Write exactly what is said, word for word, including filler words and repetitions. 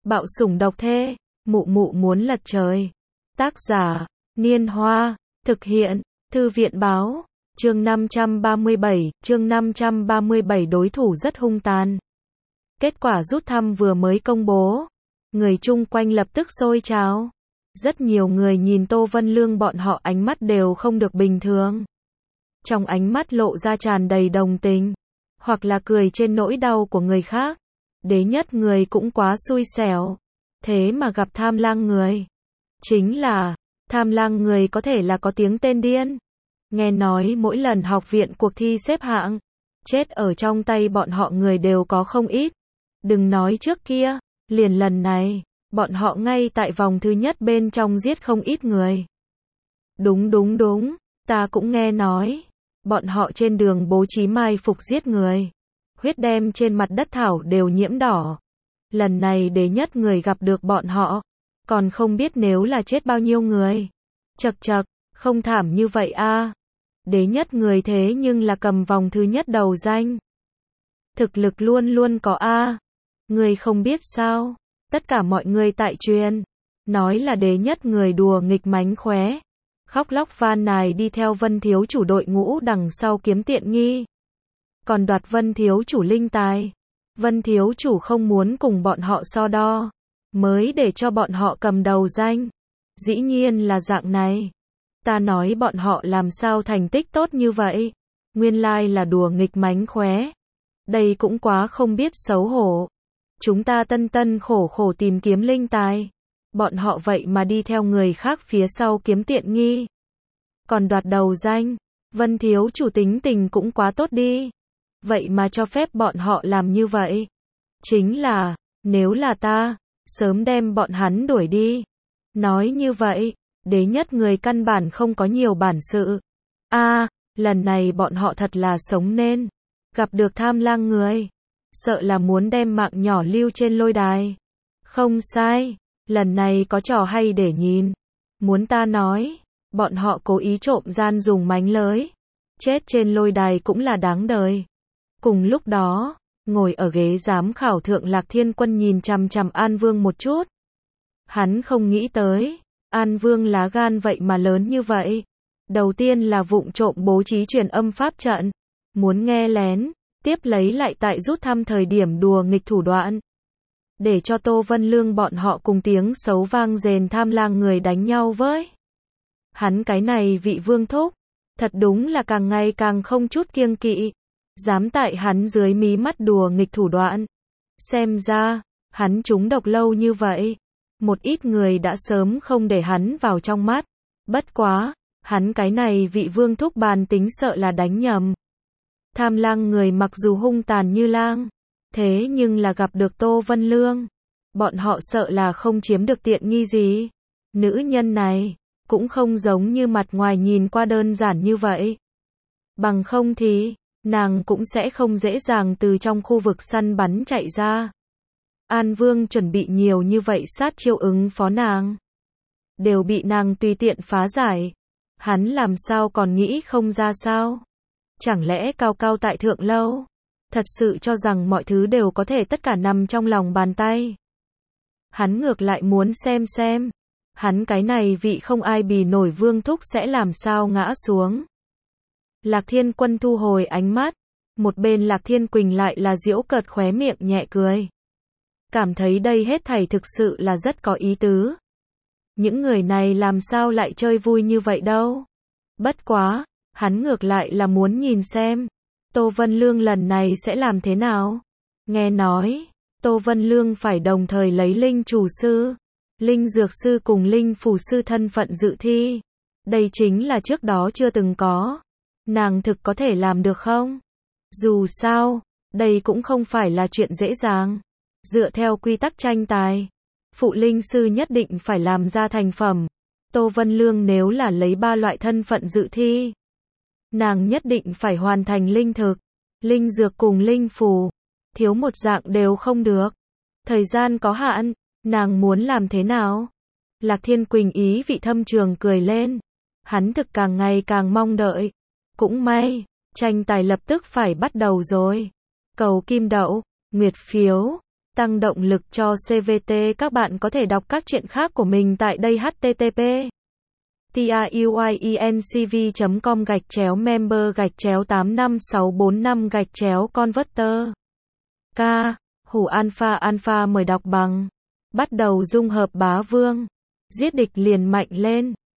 Bạo sủng độc thê, mụ mụ muốn lật trời. Tác giả, Niên Hoa, thực hiện, Thư viện Báo, chương năm trăm ba mươi bảy, chương năm trăm ba mươi bảy đối thủ rất hung tàn. Kết quả rút thăm vừa mới công bố, người chung quanh lập tức sôi trào. Rất nhiều người nhìn Tô Vân Lương bọn họ ánh mắt đều không được bình thường. Trong ánh mắt lộ ra tràn đầy đồng tình, hoặc là cười trên nỗi đau của người khác. Đế nhất người cũng quá xui xẻo, thế mà gặp tham lang người. Chính là, tham lang người có thể là có tiếng tên điên. Nghe nói mỗi lần học viện cuộc thi xếp hạng, chết ở trong tay bọn họ người đều có không ít. Đừng nói trước kia, liền lần này, bọn họ ngay tại vòng thứ nhất bên trong giết không ít người. Đúng đúng đúng, ta cũng nghe nói, bọn họ trên đường bố trí mai phục giết người. Huyết đem trên mặt đất thảo đều nhiễm đỏ. Lần này đế nhất người gặp được bọn họ, còn không biết nếu là chết bao nhiêu người. Chậc chậc, không thảm như vậy a. À. Đế nhất người thế nhưng là cầm vòng thứ nhất đầu danh. Thực lực luôn luôn có a. À. Người không biết sao, tất cả mọi người tại truyền, nói là đế nhất người đùa nghịch mánh khóe. Khóc lóc van nài đi theo Vân thiếu chủ đội ngũ đằng sau kiếm tiện nghi. Còn đoạt Vân thiếu chủ linh tài. Vân thiếu chủ không muốn cùng bọn họ so đo, mới để cho bọn họ cầm đầu danh. Dĩ nhiên là dạng này. Ta nói bọn họ làm sao thành tích tốt như vậy. Nguyên lai là đùa nghịch mánh khóe. Đây cũng quá không biết xấu hổ. Chúng ta tân tân khổ khổ tìm kiếm linh tài. Bọn họ vậy mà đi theo người khác phía sau kiếm tiện nghi. Còn đoạt đầu danh. Vân thiếu chủ tính tình cũng quá tốt đi. Vậy mà cho phép bọn họ làm như vậy. Chính là, nếu là ta, sớm đem bọn hắn đuổi đi. Nói như vậy, đế nhất người căn bản không có nhiều bản sự. A, à, lần này bọn họ thật là sống nên. Gặp được tham lang người. Sợ là muốn đem mạng nhỏ lưu trên lôi đài. Không sai, lần này có trò hay để nhìn. Muốn ta nói, bọn họ cố ý trộm gian dùng mánh lới. Chết trên lôi đài cũng là đáng đời. Cùng lúc đó, ngồi ở ghế giám khảo thượng Lạc Thiên Quân nhìn chằm chằm An Vương một chút. Hắn không nghĩ tới, An Vương lá gan vậy mà lớn như vậy. Đầu tiên là vụng trộm bố trí truyền âm pháp trận, muốn nghe lén, tiếp lấy lại tại rút thăm thời điểm đùa nghịch thủ đoạn. Để cho Tô Vân Lương bọn họ cùng tiếng xấu vang rền tham lang người đánh nhau với. Hắn cái này vị vương thúc, thật đúng là càng ngày càng không chút kiêng kỵ. Dám tại hắn dưới mí mắt đùa nghịch thủ đoạn. Xem ra, hắn trúng độc lâu như vậy. Một ít người đã sớm không để hắn vào trong mắt. Bất quá, hắn cái này vị vương thúc bàn tính sợ là đánh nhầm. Tham lang người mặc dù hung tàn như lang, thế nhưng là gặp được Tô Vân Lương. Bọn họ sợ là không chiếm được tiện nghi gì. Nữ nhân này, cũng không giống như mặt ngoài nhìn qua đơn giản như vậy. Bằng không thì, nàng cũng sẽ không dễ dàng từ trong khu vực săn bắn chạy ra. An Vương chuẩn bị nhiều như vậy sát chiêu ứng phó nàng. Đều bị nàng tùy tiện phá giải. Hắn làm sao còn nghĩ không ra sao? Chẳng lẽ cao cao tại thượng lâu? Thật sự cho rằng mọi thứ đều có thể tất cả nằm trong lòng bàn tay. Hắn ngược lại muốn xem xem. Hắn cái này vị không ai bì nổi vương thúc sẽ làm sao ngã xuống. Lạc Thiên Quân thu hồi ánh mắt, một bên Lạc Thiên Quỳnh lại là giễu cợt khóe miệng nhẹ cười. Cảm thấy đây hết thảy thực sự là rất có ý tứ. Những người này làm sao lại chơi vui như vậy đâu. Bất quá, hắn ngược lại là muốn nhìn xem, Tô Vân Lương lần này sẽ làm thế nào. Nghe nói, Tô Vân Lương phải đồng thời lấy linh chủ sư, linh dược sư cùng linh phù sư thân phận dự thi. Đây chính là trước đó chưa từng có. Nàng thực có thể làm được không? Dù sao, đây cũng không phải là chuyện dễ dàng. Dựa theo quy tắc tranh tài, phụ linh sư nhất định phải làm ra thành phẩm. Tô Vân Lương nếu là lấy ba loại thân phận dự thi, nàng nhất định phải hoàn thành linh thực, linh dược cùng linh phù. Thiếu một dạng đều không được. Thời gian có hạn, nàng muốn làm thế nào? Lạc Thiên Quỳnh ý vị thâm trường cười lên. Hắn thực càng ngày càng mong đợi. Cũng may, tranh tài lập tức phải bắt đầu rồi. Cầu kim đậu, nguyệt phiếu, tăng động lực cho xê vê tê. Các bạn có thể đọc các chuyện khác của mình tại đây h t t p truyencv chấm com gạch chéo member gạch chéo tám năm sáu bốn năm gạch chéo converter. K. Hủ alpha alpha mời đọc bằng. Bắt đầu dung hợp bá vương. Giết địch liền mạnh lên.